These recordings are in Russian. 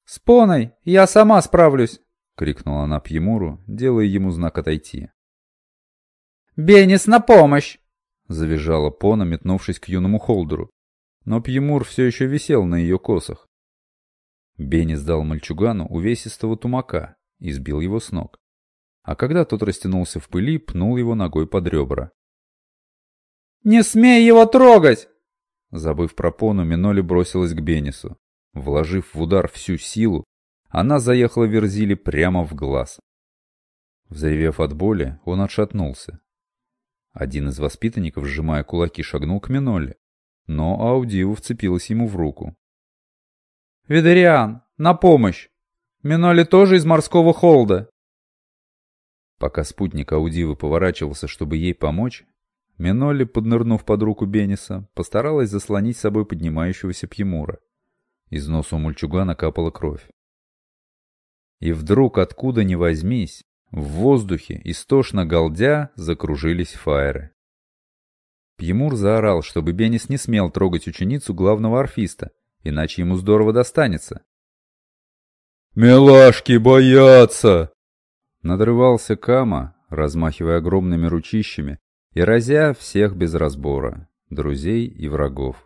«С Поной! Я сама справлюсь!» — крикнула она Пьемуру, делая ему знак отойти. «Бенис, на помощь!» — завизжала Пона, метнувшись к юному Холдеру. Но Пьемур все еще висел на ее косах. Бенис дал мальчугану увесистого тумака и сбил его с ног. А когда тот растянулся в пыли, пнул его ногой под ребра. «Не смей его трогать!» Забыв про Пону, Миноли бросилась к Бенису. Вложив в удар всю силу, она заехала Верзиле прямо в глаз. Взревев от боли, он отшатнулся. Один из воспитанников, сжимая кулаки, шагнул к Минолли, но Аудива вцепилась ему в руку. «Видериан, на помощь! Минолли тоже из морского холда!» Пока спутник Аудивы поворачивался, чтобы ей помочь, Минолли, поднырнув под руку Бениса, постаралась заслонить с собой поднимающегося Пьемура. Из носа у мальчугана капала кровь. И вдруг, откуда ни возьмись, в воздухе, истошно галдя, закружились фаеры. Пьемур заорал, чтобы Бенис не смел трогать ученицу главного орфиста, иначе ему здорово достанется. «Милашки боятся!» Надрывался Кама, размахивая огромными ручищами и разя всех без разбора, друзей и врагов.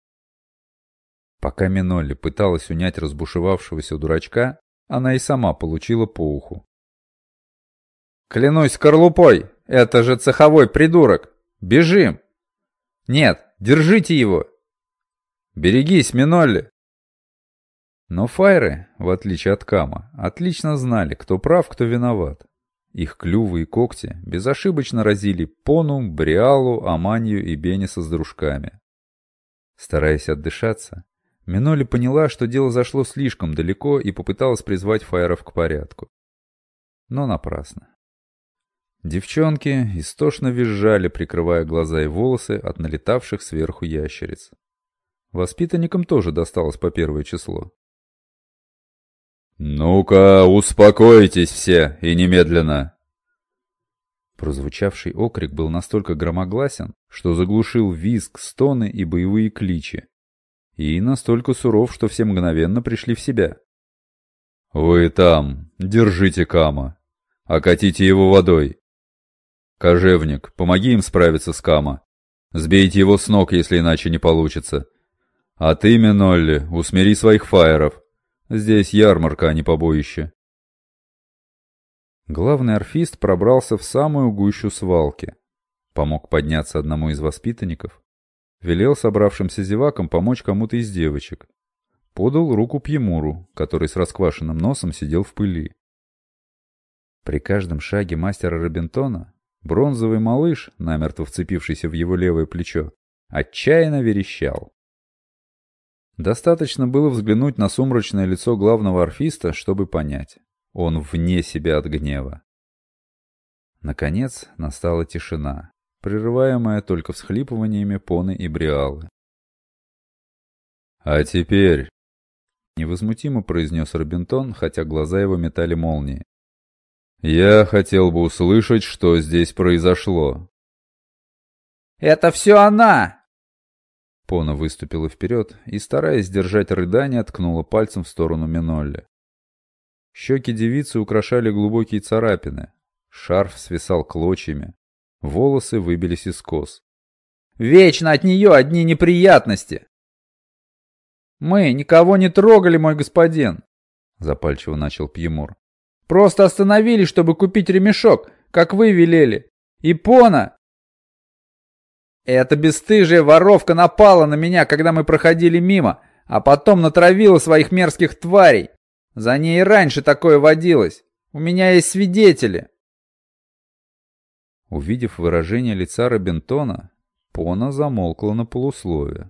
Пока Минолли пыталась унять разбушевавшегося дурачка, она и сама получила по уху. «Клянусь скорлупой, это же цеховой придурок! Бежим! Нет, держите его! Берегись, Минолли!» Но фаеры, в отличие от Кама, отлично знали, кто прав, кто виноват. Их клювы и когти безошибочно разили Пону, Бриалу, Аманью и Бениса с дружками. Стараясь отдышаться, Минолли поняла, что дело зашло слишком далеко и попыталась призвать фаеров к порядку. Но напрасно. Девчонки истошно визжали, прикрывая глаза и волосы от налетавших сверху ящериц. Воспитанникам тоже досталось по первое число. «Ну-ка, успокойтесь все и немедленно!» Прозвучавший окрик был настолько громогласен, что заглушил визг, стоны и боевые кличи. И настолько суров, что все мгновенно пришли в себя. «Вы там, держите Кама. Окатите его водой. Кожевник, помоги им справиться с Кама. Сбейте его с ног, если иначе не получится. А ты, Минолли, усмири своих фаеров. Здесь ярмарка, а не побоище». Главный орфист пробрался в самую гущу свалки. Помог подняться одному из воспитанников. Велел собравшимся зевакам помочь кому-то из девочек. Подал руку Пьемуру, который с расквашенным носом сидел в пыли. При каждом шаге мастера Робинтона бронзовый малыш, намертво вцепившийся в его левое плечо, отчаянно верещал. Достаточно было взглянуть на сумрачное лицо главного орфиста, чтобы понять. Он вне себя от гнева. Наконец настала тишина, прерываемая только всхлипываниями Поны и Бриалы. «А теперь...» — невозмутимо произнес Робинтон, хотя глаза его метали молнии. «Я хотел бы услышать, что здесь произошло». «Это все она!» Пона выступила вперед и, стараясь сдержать рыдание, ткнула пальцем в сторону Минолли. Щеки девицы украшали глубокие царапины, шарф свисал клочьями, волосы выбились из кос. «Вечно от нее одни неприятности!» «Мы никого не трогали, мой господин!» — запальчиво начал Пьемур. «Просто остановились, чтобы купить ремешок, как вы велели. И Пона...» «Эта бесстыжая воровка напала на меня, когда мы проходили мимо, а потом натравила своих мерзких тварей. За ней и раньше такое водилось. У меня есть свидетели». Увидев выражение лица Робинтона, Пона замолкла на полуслове.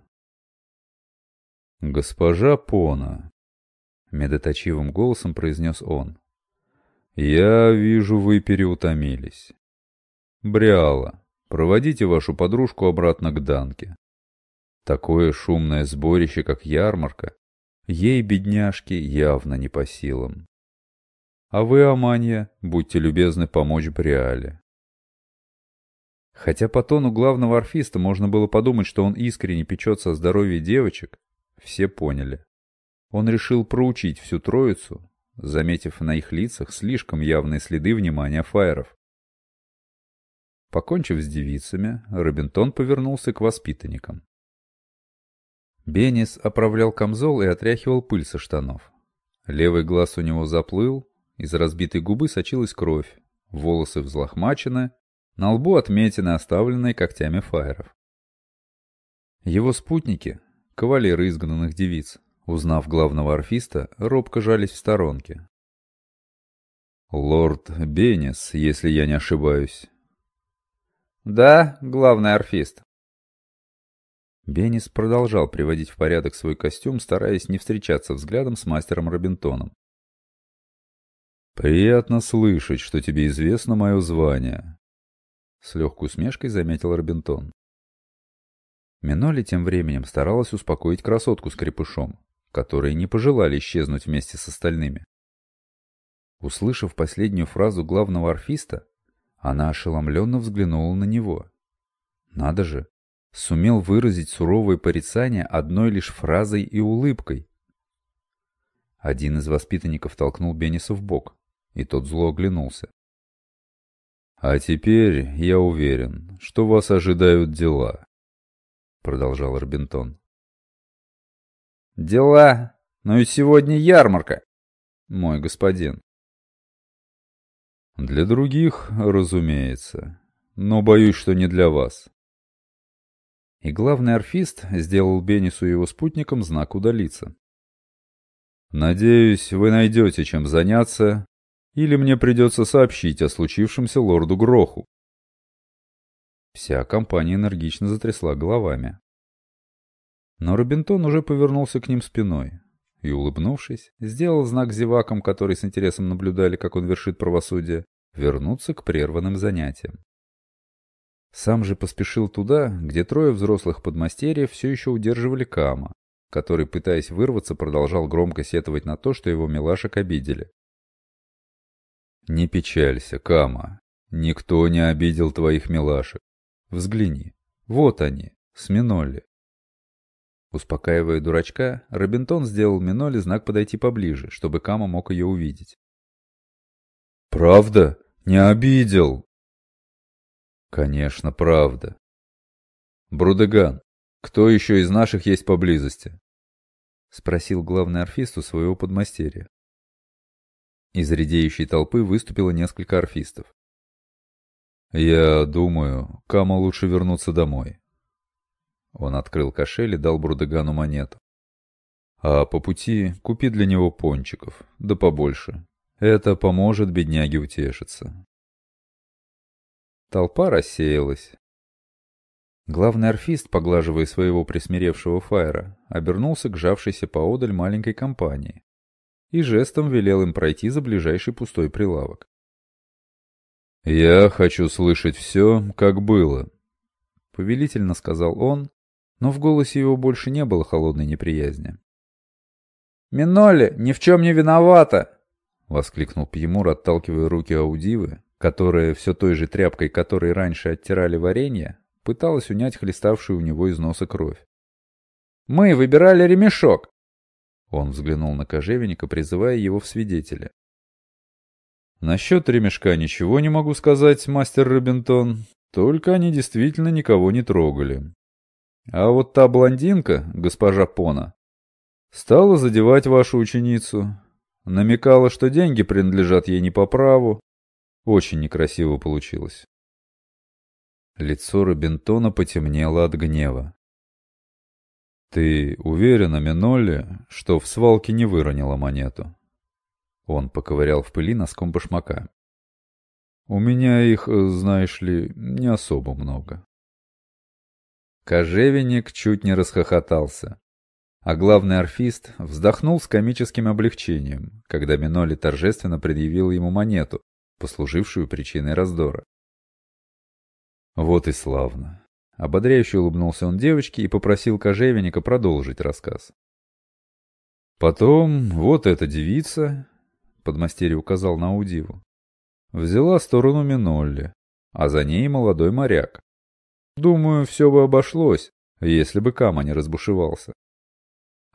«Госпожа Пона», — медоточивым голосом произнес он, — «я вижу, вы переутомились. Бриала, проводите вашу подружку обратно к Данке. Такое шумное сборище, как ярмарка, ей, бедняжке, явно не по силам. А вы, Аманья, будьте любезны помочь Бриале». Хотя по тону главного орфиста можно было подумать, что он искренне печется о здоровье девочек, все поняли. Он решил проучить всю троицу, заметив на их лицах слишком явные следы внимания фаеров. Покончив с девицами, Робинтон повернулся к воспитанникам. Беннис оправлял камзол и отряхивал пыль со штанов. Левый глаз у него заплыл, из разбитой губы сочилась кровь, волосы взлохмачены, на лбу отметины, оставленные когтями фаеров. Его спутники, кавалеры изгнанных девиц, узнав главного орфиста, робко жались в сторонке. «Лорд Беннис, если я не ошибаюсь». «Да, главный орфист». Беннис продолжал приводить в порядок свой костюм, стараясь не встречаться взглядом с мастером Робинтоном. «Приятно слышать, что тебе известно мое звание», — с легкой усмешкой заметил Робинтон. Миноли тем временем старалась успокоить красотку с крепышом, которые не пожелали исчезнуть вместе с остальными. Услышав последнюю фразу главного орфиста, она ошеломленно взглянула на него. Надо же, сумел выразить суровое порицание одной лишь фразой и улыбкой. Один из воспитанников толкнул Бенниса в бок, и тот зло оглянулся. «А теперь я уверен, что вас ожидают дела», — продолжал Робинтон. «Дела? Но ведь сегодня ярмарка, мой господин». «Для других, разумеется, но боюсь, что не для вас». И главный орфист сделал Беннису и его спутникам знак удалиться. «Надеюсь, вы найдете чем заняться, или мне придется сообщить о случившемся лорду Гроху». Вся компания энергично затрясла головами. Но Робинтон уже повернулся к ним спиной и, улыбнувшись, сделал знак зевакам, которые с интересом наблюдали, как он вершит правосудие, вернуться к прерванным занятиям. Сам же поспешил туда, где трое взрослых подмастерьев все еще удерживали Кама, который, пытаясь вырваться, продолжал громко сетовать на то, что его милашек обидели. «Не печалься, Кама, никто не обидел твоих милашек. Взгляни, вот они, с Минолли». Успокаивая дурачка, Робинтон сделал Минолли знак подойти поближе, чтобы Кама мог ее увидеть. «Правда? Не обидел?» «Конечно, правда. Брудеган, кто еще из наших есть поблизости?» — спросил главный орфист у своего подмастерья. Из редеющей толпы выступило несколько орфистов. «Я думаю, Кама лучше вернуться домой». Он открыл кошель и дал Брудегану монету. «А по пути купи для него пончиков, да побольше. Это поможет бедняге утешиться». Толпа рассеялась. Главный орфист, поглаживая своего присмиревшего фаера, обернулся к жавшейся поодаль маленькой компании и жестом велел им пройти за ближайший пустой прилавок. «Я хочу слышать все, как было», — повелительно сказал он, но в голосе его больше не было холодной неприязни. «Минолли ни в чем не виновата!» — воскликнул Пьемур, отталкивая руки Аудивы, которая, все той же тряпкой, которой раньше оттирали варенье, пыталась унять хлеставшую у него из носа кровь. «Мы выбирали ремешок!» Он взглянул на кожевенника, призывая его в свидетели. «Насчет ремешка ничего не могу сказать, мастер Робинтон, только они действительно никого не трогали. А вот та блондинка, госпожа Пона, стала задевать вашу ученицу, намекала, что деньги принадлежат ей не по праву. Очень некрасиво получилось». Лицо Робинтона потемнело от гнева. «Ты уверена, Минолли, что в свалке не выронила монету?» Он поковырял в пыли носком башмака. «У меня их, знаешь ли, не особо много». Кожевенник чуть не расхохотался, а главный орфист вздохнул с комическим облегчением, когда Минолли торжественно предъявил ему монету, послужившую причиной раздора. «Вот и славно!» Ободряюще улыбнулся он девочке и попросил кожевенника продолжить рассказ. «Потом вот эта девица», — подмастерье указал на Аудиву, — «взяла сторону Минолли, а за ней молодой моряк. Думаю, все бы обошлось, если бы Кама не разбушевался.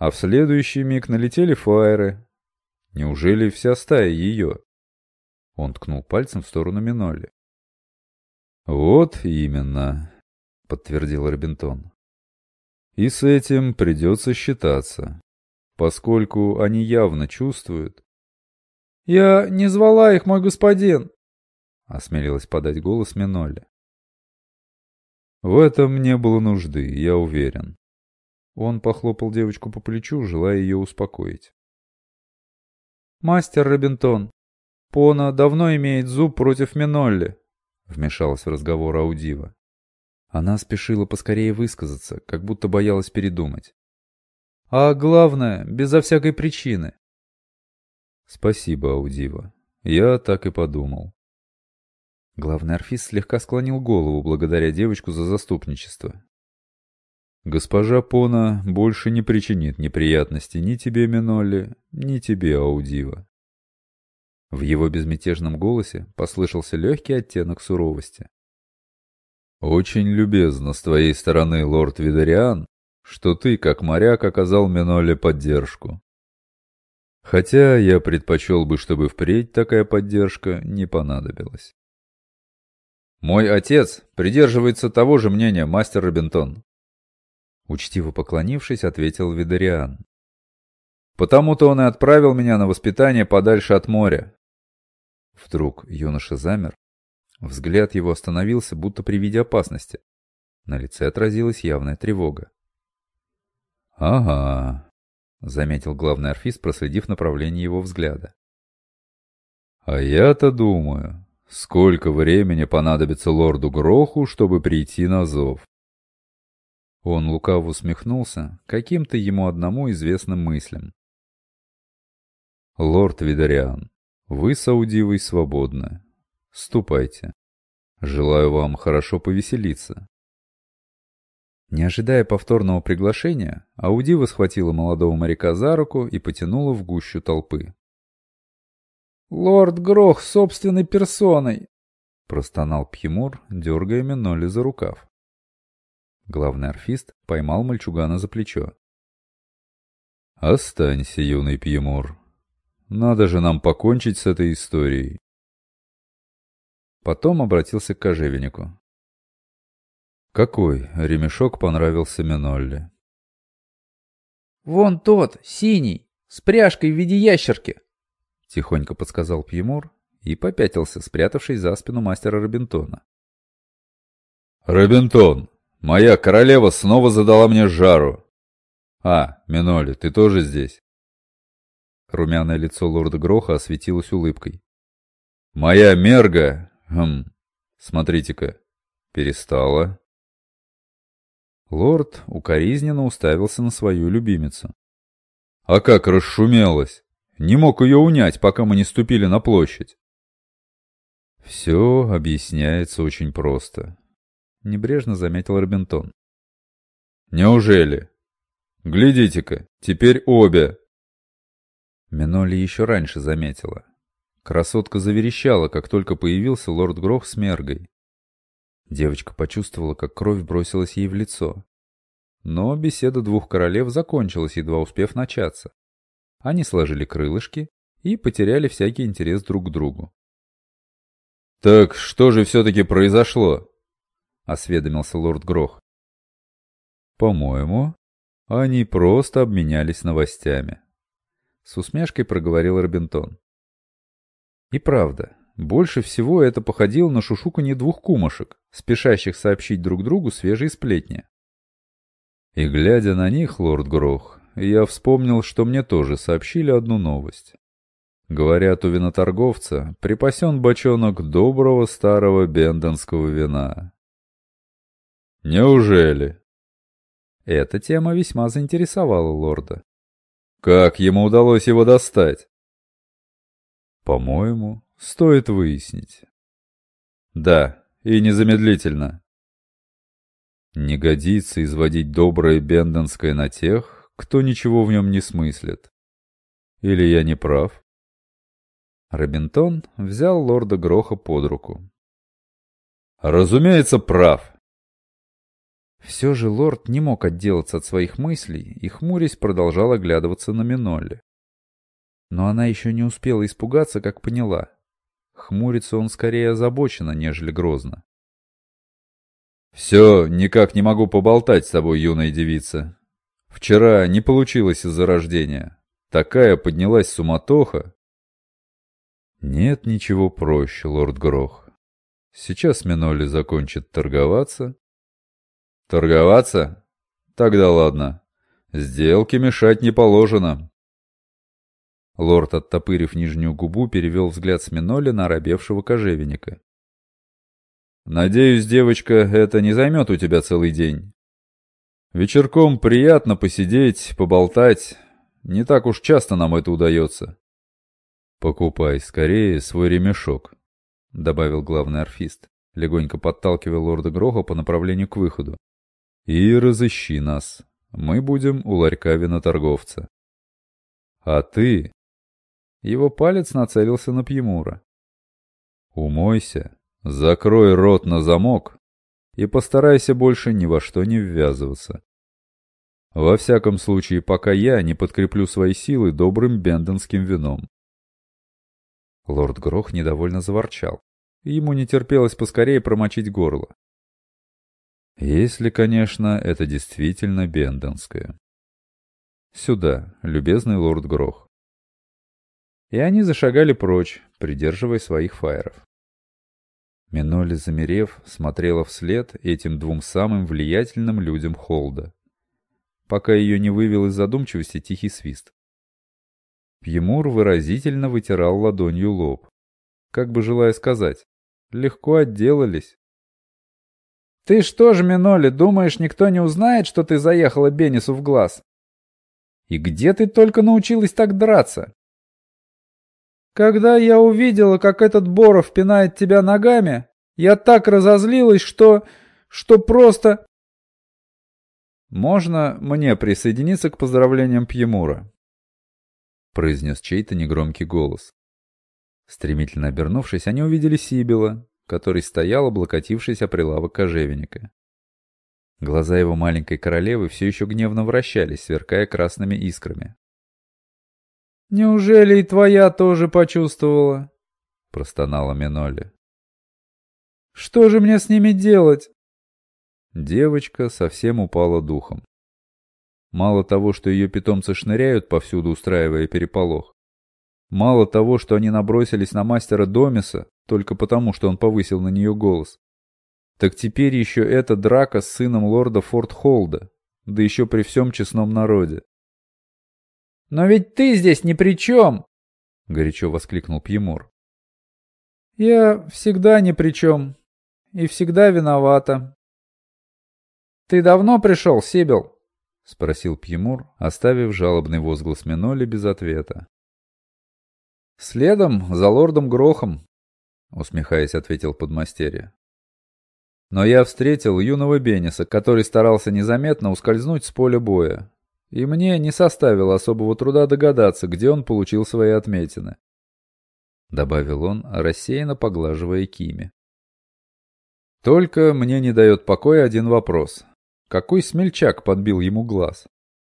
а в следующий миг налетели фаеры. Неужели вся стая ее? Он ткнул пальцем в сторону Минолли. «Вот именно», — подтвердил Робинтон. «И с этим придется считаться, поскольку они явно чувствуют». «Я не звала их, мой господин», — осмелилась подать голос Минолли. «В этом не было нужды, я уверен». Он похлопал девочку по плечу, желая ее успокоить. «Мастер Робинтон, Пона давно имеет зуб против Минолли», — вмешалась в разговор Аудива. Она спешила поскорее высказаться, как будто боялась передумать. «А главное, безо всякой причины». «Спасибо, Аудива. Я так и подумал». Главный орфист слегка склонил голову, благодаря девочку за заступничество. «Госпожа Пона больше не причинит неприятностей ни тебе, Минолли, ни тебе, Аудива». В его безмятежном голосе послышался легкий оттенок суровости. «Очень любезно с твоей стороны, лорд Видариан, что ты, как моряк, оказал Минолли поддержку. Хотя я предпочел бы, чтобы впредь такая поддержка не понадобилась». «Мой отец придерживается того же мнения, мастер Робинтон», — учтиво поклонившись, ответил Видариан. «Потому-то он и отправил меня на воспитание подальше от моря». Вдруг юноша замер. Взгляд его остановился, будто при виде опасности. На лице отразилась явная тревога. «Ага», — заметил главный орфист, проследив направление его взгляда. «А я-то думаю, сколько времени понадобится лорду Гроху, чтобы прийти на зов?» Он лукаво усмехнулся каким-то ему одному известным мыслям. «Лорд Видариан, вы с Аудивой свободны. Ступайте. Желаю вам хорошо повеселиться». Не ожидая повторного приглашения, Аудива схватила молодого моряка за руку и потянула в гущу толпы. «Лорд Грох собственной персоной!» — простонал Пьемур, дергая Минолли за рукав. Главный орфист поймал мальчугана за плечо. «Останься, юный Пьемур. Надо же нам покончить с этой историей». Потом обратился к кожевеннику. «Какой ремешок понравился Минолли?» «Вон тот, синий, с пряжкой в виде ящерки», — тихонько подсказал Пьемур и попятился, спрятавшись за спину мастера Робинтона. «Робинтон, моя королева снова задала мне жару. А, Минолли, ты тоже здесь?» Румяное лицо лорда Гроха осветилось улыбкой. «Моя мерга, смотрите-ка, перестала». Лорд укоризненно уставился на свою любимицу. «А как расшумелась! Не мог ее унять, пока мы не ступили на площадь». «Все объясняется очень просто», — небрежно заметил Робинтон. «Неужели? Глядите-ка, теперь обе». Минолли еще раньше заметила. Красотка заверещала, как только появился лорд Грох с мергой. Девочка почувствовала, как кровь бросилась ей в лицо. Но беседа двух королев закончилась, едва успев начаться. Они сложили крылышки и потеряли всякий интерес друг к другу. «Так что же все-таки произошло?» — осведомился лорд Грох. «По-моему, они просто обменялись новостями», — с усмешкой проговорил Робинтон. И правда, больше всего это походило на шушуканье двух кумушек, спешащих сообщить друг другу свежие сплетни. «И глядя на них, лорд Грох, я вспомнил, что мне тоже сообщили одну новость. Говорят, у виноторговца припасен бочонок доброго старого бендонского вина». «Неужели?» Эта тема весьма заинтересовала лорда. «Как ему удалось его достать?» «По-моему, стоит выяснить». «Да, и незамедлительно». «Не годится изводить доброе бендонское на тех, кто ничего в нем не смыслит. Или я не прав?» Робинтон взял лорда Гроха под руку. «Разумеется, прав. Все же лорд не мог отделаться от своих мыслей и, хмурясь, продолжал оглядываться на Минолли. Но она еще не успела испугаться, как поняла. Хмурится он скорее озабоченно, нежели грозно. «Все, никак не могу поболтать с тобой, юная девица. Вчера не получилось из-за рождения. Такая поднялась суматоха». «Нет ничего проще, лорд Грох. Сейчас Минолли закончит торговаться». «Торговаться? Тогда ладно. Сделке мешать не положено». Лорд, оттопырив нижнюю губу, перевел взгляд с Минолли на оробевшего кожевенника. «Надеюсь, девочка, это не займет у тебя целый день. Вечерком приятно посидеть, поболтать. Не так уж часто нам это удается». «Покупай скорее свой ремешок», — добавил главный орфист, легонько подталкивая лорда Гроха по направлению к выходу. «И разыщи нас. Мы будем у ларька виноторговца. А ты...» Его палец нацелился на Пьемура. «Умойся, закрой рот на замок и постарайся больше ни во что не ввязываться. Во всяком случае, пока я не подкреплю свои силы добрым бенденским вином». Лорд Грох недовольно заворчал. Ему не терпелось поскорее промочить горло. Если, конечно, это действительно бенденское. Сюда, любезный лорд Грох. И они зашагали прочь, придерживая своих фаеров. Минолли, замерев, смотрела вслед этим двум самым влиятельным людям Холда, пока ее не вывел из задумчивости тихий свист. Пьемур выразительно вытирал ладонью лоб, как бы желая сказать: «Легко отделались». «Ты что же, Минолли, думаешь, никто не узнает, что ты заехала Бенису в глаз? И где ты только научилась так драться?» «Когда я увидела, как этот Боров пинает тебя ногами, я так разозлилась, что просто...» «Можно мне присоединиться к поздравлениям Пьемура?» — произнес чей-то негромкий голос. Стремительно обернувшись, они увидели Сибила, который стоял, облокотившись о прилавок кожевенника. Глаза его маленькой королевы все еще гневно вращались, сверкая красными искрами. «Неужели и твоя тоже почувствовала?» — простонала Минолли. «Что же мне с ними делать?» Девочка совсем упала духом. Мало того, что ее питомцы шныряют повсюду, устраивая переполох. Мало того, что они набросились на мастера Домиса, только потому, что он повысил на нее голос. Так теперь еще эта драка с сыном лорда Фортхолда, да еще при всем честном народе. «Но ведь ты здесь ни при чем!» — горячо воскликнул Пьемур. «Я всегда ни при чем. И всегда виновата». «Ты давно пришел, Сибил?» — спросил Пьемур, оставив жалобный возглас Минолли без ответа. «Следом за лордом Грохом», — усмехаясь, ответил подмастерье. «Но я встретил юного Бениса, который старался незаметно ускользнуть с поля боя. И мне не составило особого труда догадаться, где он получил свои отметины», — добавил он, рассеянно поглаживая кими. «Только мне не дает покоя один вопрос. Какой смельчак подбил ему глаз?»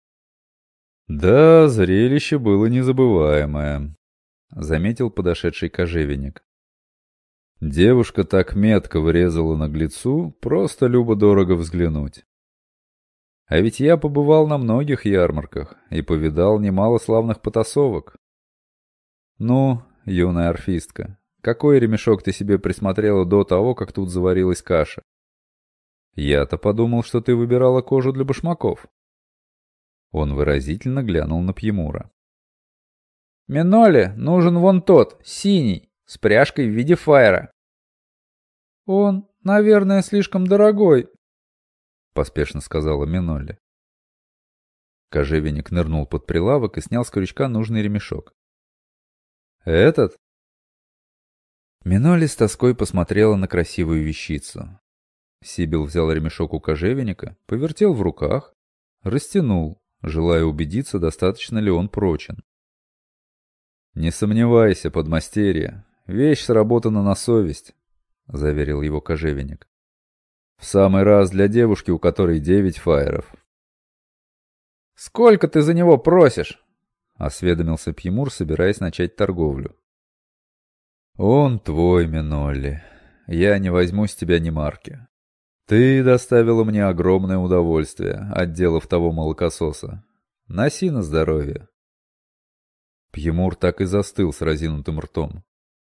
«Да, зрелище было незабываемое», — заметил подошедший кожевенник. «Девушка так метко врезала наглецу, просто любо-дорого взглянуть. А ведь я побывал на многих ярмарках и повидал немало славных потасовок. Ну, юная орфистка, какой ремешок ты себе присмотрела до того, как тут заварилась каша? Я-то подумал, что ты выбирала кожу для башмаков». Он выразительно глянул на Пьемура. «Минолли нужен вон тот, синий, с пряжкой в виде фаера». «Он, наверное, слишком дорогой», — поспешно сказала Минолли. Кожевенник нырнул под прилавок и снял с крючка нужный ремешок. «Этот?» Минолли с тоской посмотрела на красивую вещицу. Сибил взял ремешок у кожевенника, повертел в руках, растянул, желая убедиться, достаточно ли он прочен. «Не сомневайся, подмастерье, вещь сработана на совесть», — заверил его кожевенник. В самый раз для девушки, у которой 9 фаеров. «Сколько ты за него просишь?» — осведомился Пьемур, собираясь начать торговлю. «Он твой, Минолли. Я не возьму с тебя ни марки. Ты доставила мне огромное удовольствие, отделав того молокососа. Носи на здоровье». Пьемур так и застыл с разинутым ртом.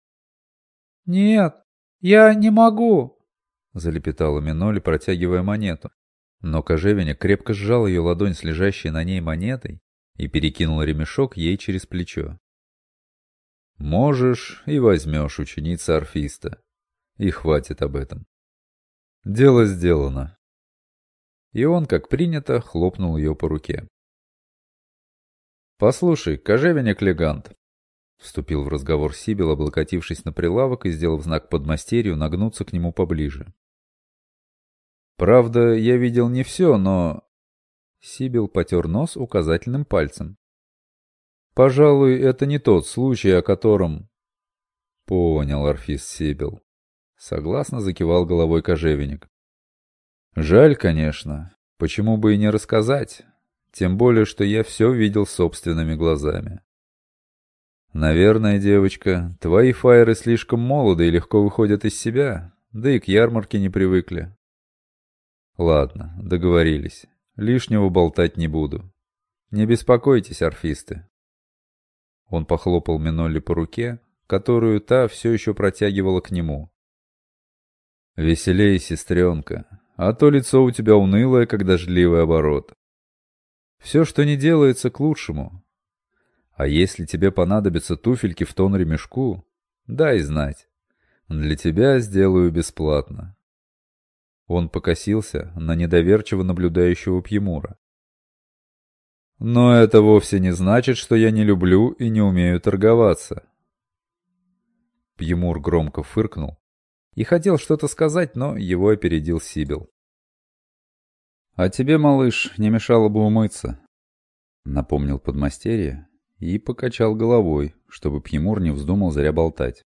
«Нет, я не могу», — залепетала Минолли, протягивая монету. Но кожевенник крепко сжал ее ладонь с лежащей на ней монетой и перекинул ремешок ей через плечо. «Можешь и возьмешь, ученица орфиста. И хватит об этом. Дело сделано». И он, как принято, хлопнул ее по руке. «Послушай, кожевенник-легант», — вступил в разговор Сибил, облокотившись на прилавок и сделав знак подмастерью нагнуться к нему поближе. «Правда, я видел не все, но...» Сибил потер нос указательным пальцем. «Пожалуй, это не тот случай, о котором...» «Понял, орфист Сибил», — согласно закивал головой кожевенник. «Жаль, конечно. Почему бы и не рассказать? Тем более, что я все видел собственными глазами. Наверное, девочка, твои фаеры слишком молоды и легко выходят из себя, да и к ярмарке не привыкли. Ладно, договорились. Лишнего болтать не буду. Не беспокойтесь, орфисты». Он похлопал Минолли по руке, которую та все еще протягивала к нему. «Веселей, сестренка, а то лицо у тебя унылое, как дождливый оборот. Все, что не делается, к лучшему. А если тебе понадобятся туфельки в тон ремешку, дай знать. Для тебя сделаю бесплатно». Он покосился на недоверчиво наблюдающего Пьемура. «Но это вовсе не значит, что я не люблю и не умею торговаться». Пьемур громко фыркнул и хотел что-то сказать, но его опередил Сибил. «А тебе, малыш, не мешало бы умыться», — напомнил подмастерье и покачал головой, чтобы Пьемур не вздумал зря болтать.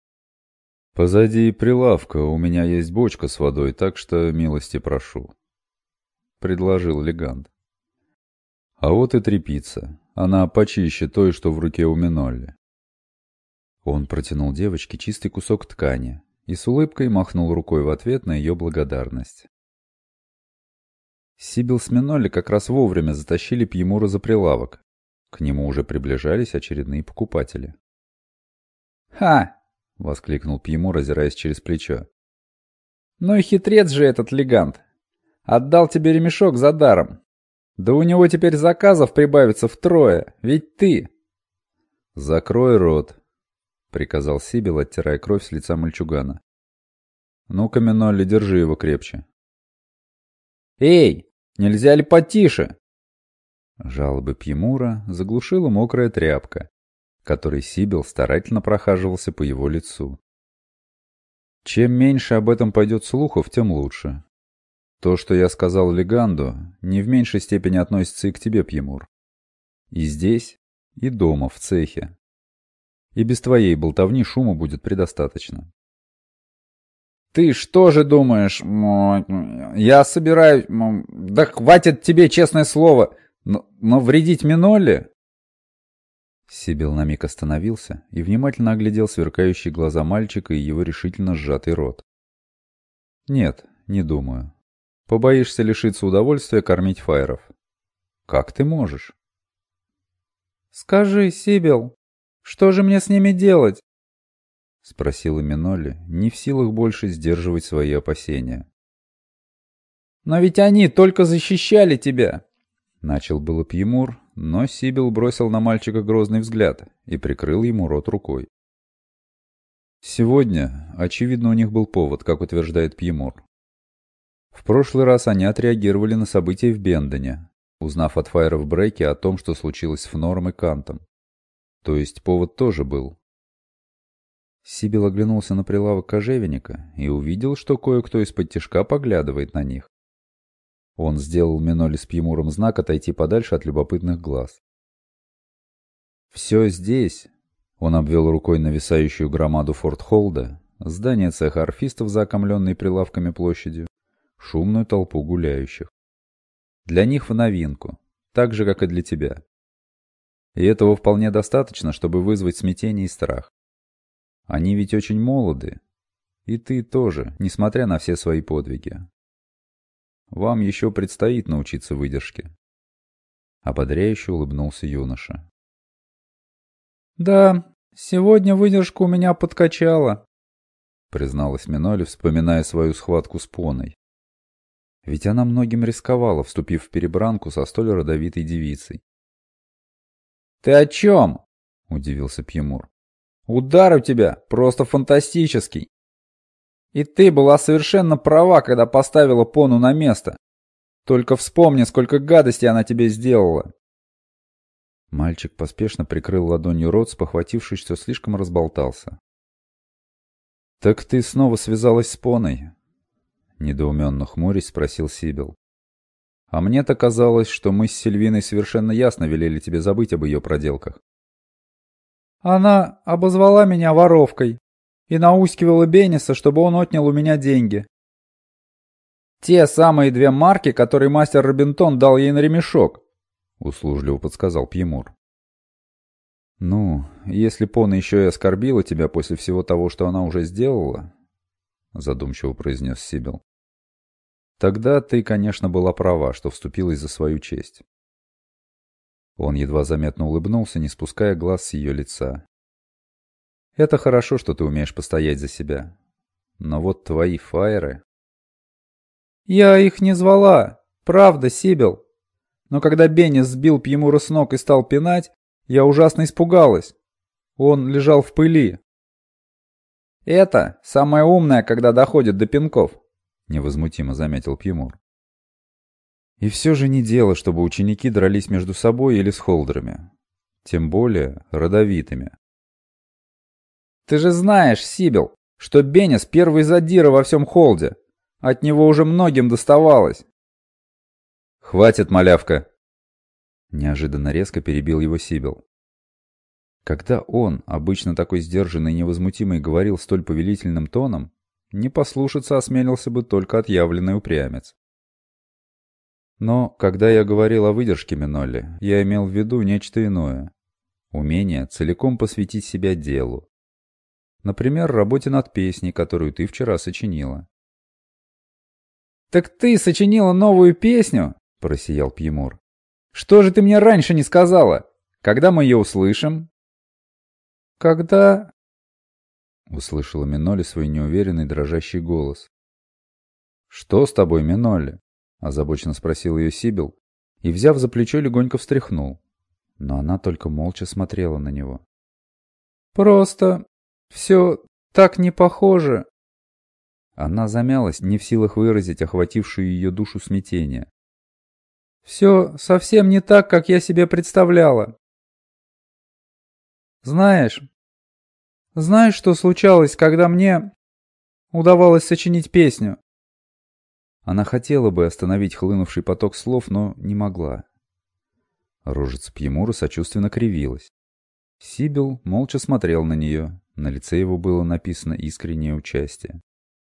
«Позади прилавка у меня есть бочка с водой, так что милости прошу», — предложил легант. «А вот и тряпица. Она почище той, что в руке у Минолли». Он протянул девочке чистый кусок ткани и с улыбкой махнул рукой в ответ на ее благодарность. Сибил с Минолли как раз вовремя затащили Пьемура за прилавок. К нему уже приближались очередные покупатели. «Ха!» — воскликнул Пьемур, озираясь через плечо. «Ну и хитрец же этот легант! Отдал тебе ремешок за даром! Да у него теперь заказов прибавится втрое, ведь ты...» «Закрой рот», — приказал Сибил, оттирая кровь с лица мальчугана. «Ну-ка, Минолли, держи его крепче». «Эй, нельзя ли потише?» Жалобы Пьемура заглушила мокрая тряпка, которой Сибил старательно прохаживался по его лицу. Чем меньше об этом пойдет слухов, тем лучше. То, что я сказал Леганду, не в меньшей степени относится и к тебе, Пьемур. И здесь, и дома, в цехе. И без твоей болтовни шума будет предостаточно. «Ты что же думаешь? Я собираюсь... Да хватит тебе, честное слово, но вредить Минолли?» Сибил на миг остановился и внимательно оглядел сверкающие глаза мальчика и его решительно сжатый рот. «Нет, не думаю. Побоишься лишиться удовольствия кормить фаеров. Как ты можешь?» «Скажи, Сибил, что же мне с ними делать?» — спросила Минолли, не в силах больше сдерживать свои опасения. «Но ведь они только защищали тебя!» Начал было Пьемур, но Сибил бросил на мальчика грозный взгляд и прикрыл ему рот рукой. Сегодня, очевидно, у них был повод, как утверждает Пьемур. В прошлый раз они отреагировали на события в Бендоне, узнав от фаеров Бреки о том, что случилось с Фнором и Кантом. То есть повод тоже был. Сибил оглянулся на прилавок кожевенника и увидел, что кое-кто из-под-тишка поглядывает на них. Он сделал Минолли с Пьемуром знак отойти подальше от любопытных глаз. «Все здесь», — он обвел рукой нависающую громаду Форт Холда, здание цеха орфистов за окомленной прилавками площадью, шумную толпу гуляющих. Для них в новинку, так же, как и для тебя. И этого вполне достаточно, чтобы вызвать смятение и страх. Они ведь очень молоды. И ты тоже, несмотря на все свои подвиги. Вам еще предстоит научиться выдержке. Ободряюще улыбнулся юноша. «Да, сегодня выдержка у меня подкачала», — призналась Миноли, вспоминая свою схватку с Поной. Ведь она многим рисковала, вступив в перебранку со столь родовитой девицей. «Ты о чем?» — удивился Пьемур. «Удар у тебя просто фантастический. И ты была совершенно права, когда поставила Пону на место. Только вспомни, сколько гадостей она тебе сделала». Мальчик поспешно прикрыл ладонью рот, спохватившись, что слишком разболтался. «Так ты снова связалась с Поной?» Недоуменно хмурясь спросил Сибил. «А мне-то казалось, что мы с Сильвиной совершенно ясно велели тебе забыть об ее проделках». «Она обозвала меня воровкой и наускивала Бенниса, чтобы он отнял у меня деньги. Те самые 2 марки, которые мастер Робинтон дал ей на ремешок», — услужливо подсказал Пьемур. «Ну, если Пона еще и оскорбила тебя после всего того, что она уже сделала», — задумчиво произнес Сибил, — «тогда ты, конечно, была права, что вступилась за свою честь». Он едва заметно улыбнулся, не спуская глаз с ее лица. «Это хорошо, что ты умеешь постоять за себя. Но вот твои фаеры...» «Я их не звала, правда, Сибил. Но когда Беннис сбил Пьемура с ног и стал пинать, я ужасно испугалась. Он лежал в пыли». «Это самое умное, когда доходит до пинков», — невозмутимо заметил Пьемур. И все же не дело, чтобы ученики дрались между собой или с холдерами. Тем более родовитыми. «Ты же знаешь, Сибил, что Беннис первый задира во всем холде. От него уже многим доставалось». «Хватит, малявка!» Неожиданно резко перебил его Сибил. Когда он, обычно такой сдержанный и невозмутимый, говорил столь повелительным тоном, не послушаться осмелился бы только отъявленный упрямец. Но, когда я говорил о выдержке Минолли, я имел в виду нечто иное. Умение целиком посвятить себя делу. Например, работе над песней, которую ты вчера сочинила. «Так ты сочинила новую песню?» — просиял Пьемур. «Что же ты мне раньше не сказала? Когда мы ее услышим?» «Когда...» — услышала Минолли свой неуверенный дрожащий голос. «Что с тобой, Минолли?» — озабоченно спросил ее Сибил и, взяв за плечо, легонько встряхнул. Но она только молча смотрела на него. «Просто все так не похоже». Она замялась, не в силах выразить охватившую ее душу смятение. «Все совсем не так, как я себе представляла. Знаешь, что случалось, когда мне удавалось сочинить песню?» Она хотела бы остановить хлынувший поток слов, но не могла. Рожица Пьемура сочувственно кривилась. Сибил молча смотрел на нее, на лице его было написано искреннее участие.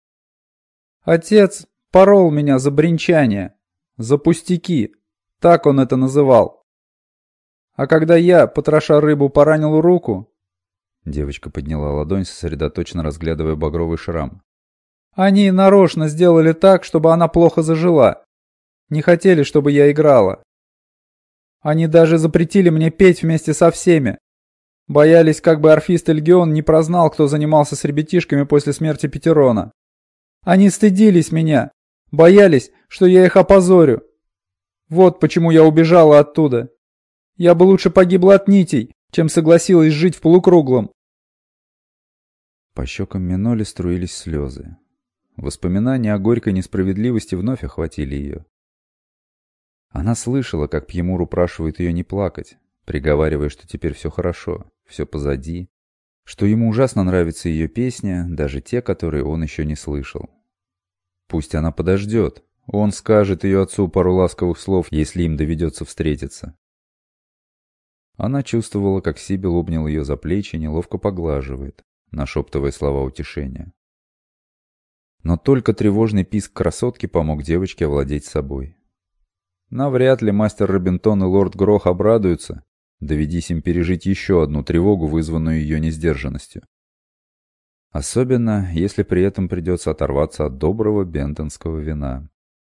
«Отец порол меня за бренчание, за пустяки, так он это называл. А когда я, потроша рыбу, поранил руку...» Девочка подняла ладонь, сосредоточенно разглядывая багровый шрам. «Они нарочно сделали так, чтобы она плохо зажила. Не хотели, чтобы я играла. Они даже запретили мне петь вместе со всеми. Боялись, как бы орфист Эльгион не прознал, кто занимался с ребятишками после смерти Петерона. Они стыдились меня, боялись, что я их опозорю. Вот почему я убежала оттуда. Я бы лучше погибла от нитей, чем согласилась жить в полукруглом». По щекам Минолли струились слезы. Воспоминания о горькой несправедливости вновь охватили ее. Она слышала, как Пьемур упрашивает ее не плакать, приговаривая, что теперь все хорошо, все позади, что ему ужасно нравится ее песня, даже те, которые он еще не слышал. Пусть она подождет, он скажет ее отцу пару ласковых слов, если им доведется встретиться. Она чувствовала, как Сибил обнял ее за плечи и неловко поглаживает, нашептывая слова утешения. Но только тревожный писк красотки помог девочке овладеть собой. Навряд ли мастер Робинтон и лорд Грох обрадуются, доведись им пережить еще одну тревогу, вызванную ее несдержанностью. Особенно, если при этом придется оторваться от доброго бентонского вина.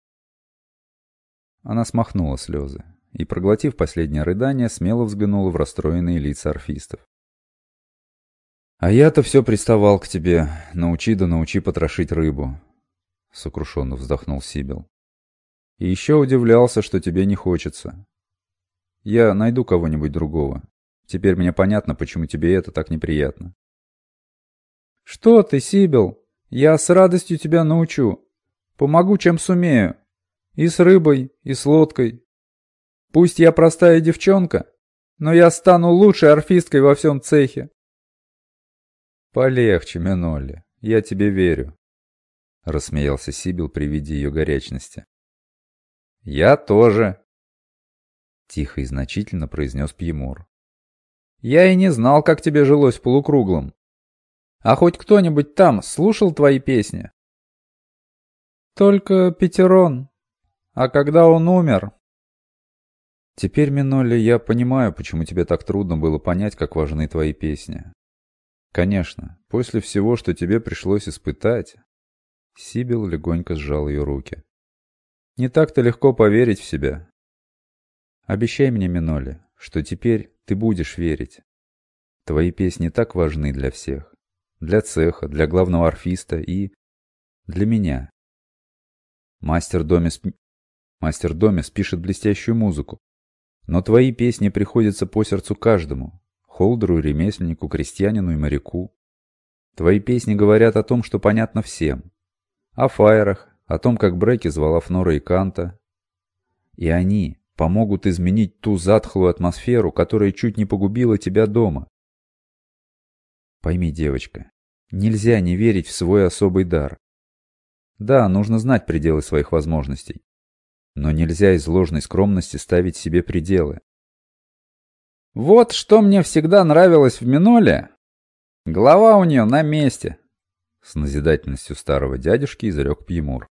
Она смахнула слезы и, проглотив последнее рыдание, смело взглянула в расстроенные лица орфистов. «А я-то все приставал к тебе, научи да научи потрошить рыбу», — сокрушенно вздохнул Сибил. «И еще удивлялся, что тебе не хочется. Я найду кого-нибудь другого. Теперь мне понятно, почему тебе это так неприятно». «Что ты, Сибил? Я с радостью тебя научу. Помогу, чем сумею. И с рыбой, и с лодкой. Пусть я простая девчонка, но я стану лучшей орфисткой во всем цехе». «Полегче, Минолли, я тебе верю», — рассмеялся Сибил при виде ее горячности. «Я тоже», — тихо и значительно произнес Пьемур. «Я и не знал, как тебе жилось в полукруглом. А хоть кто-нибудь там слушал твои песни?» «Только Петерон. А когда он умер...» «Теперь, Минолли, я понимаю, почему тебе так трудно было понять, как важны твои песни. Конечно, после всего, что тебе пришлось испытать...» Сибил легонько сжал ее руки. «Не так-то легко поверить в себя. Обещай мне, Минолли, что теперь ты будешь верить. Твои песни так важны для всех. Для цеха, для главного орфиста и... для меня. Мастер Домис пишет блестящую музыку, но твои песни приходятся по сердцу каждому. Холдеру, ремесленнику, крестьянину и моряку. Твои песни говорят о том, что понятно всем. О фаерах, о том, как Бреки звала Фнора и Канта. И они помогут изменить ту затхлую атмосферу, которая чуть не погубила тебя дома. Пойми, девочка, нельзя не верить в свой особый дар. Да, нужно знать пределы своих возможностей. Но нельзя из ложной скромности ставить себе пределы. «Вот что мне всегда нравилось в Миноле. Голова у нее на месте», — с назидательностью старого дядюшки изрек Пьемур.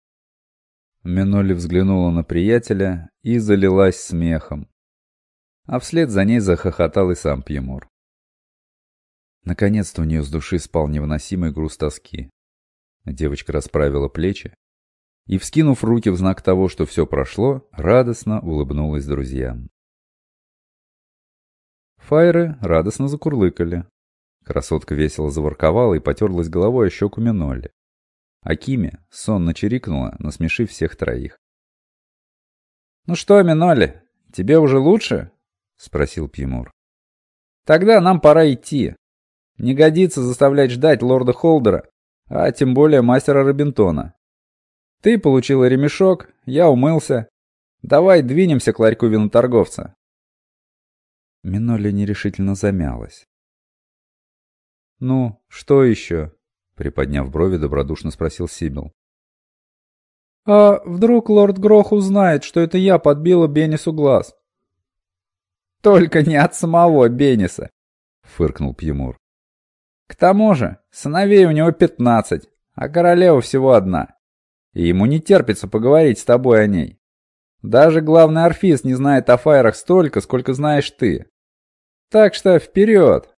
Минолли взглянула на приятеля и залилась смехом. А вслед за ней захохотал и сам Пьемур. Наконец-то у нее с души спал невыносимый груз тоски. Девочка расправила плечи и, вскинув руки в знак того, что все прошло, радостно улыбнулась друзьям. Фаеры радостно закурлыкали. Красотка весело заворковала и потерлась головой о щеку Минолли. А Кими сонно чирикнула, насмешив всех троих. «Ну что, Минолли, тебе уже лучше?» — спросил Пьемур. «Тогда нам пора идти. Не годится заставлять ждать лорда Холдера, а тем более мастера Робинтона. Ты получила ремешок, я умылся. Давай двинемся к ларьку виноторговца». Минолли нерешительно замялась. «Ну, что еще?» — приподняв брови, добродушно спросил Сибил. «А вдруг лорд Грох узнает, что это я подбила Беннису глаз?» «Только не от самого Бенниса», — фыркнул Пьемур. «К тому же, сыновей у него 15, а королева всего одна. И ему не терпится поговорить с тобой о ней. Даже главный орфист не знает о фаерах столько, сколько знаешь ты. Так что вперед,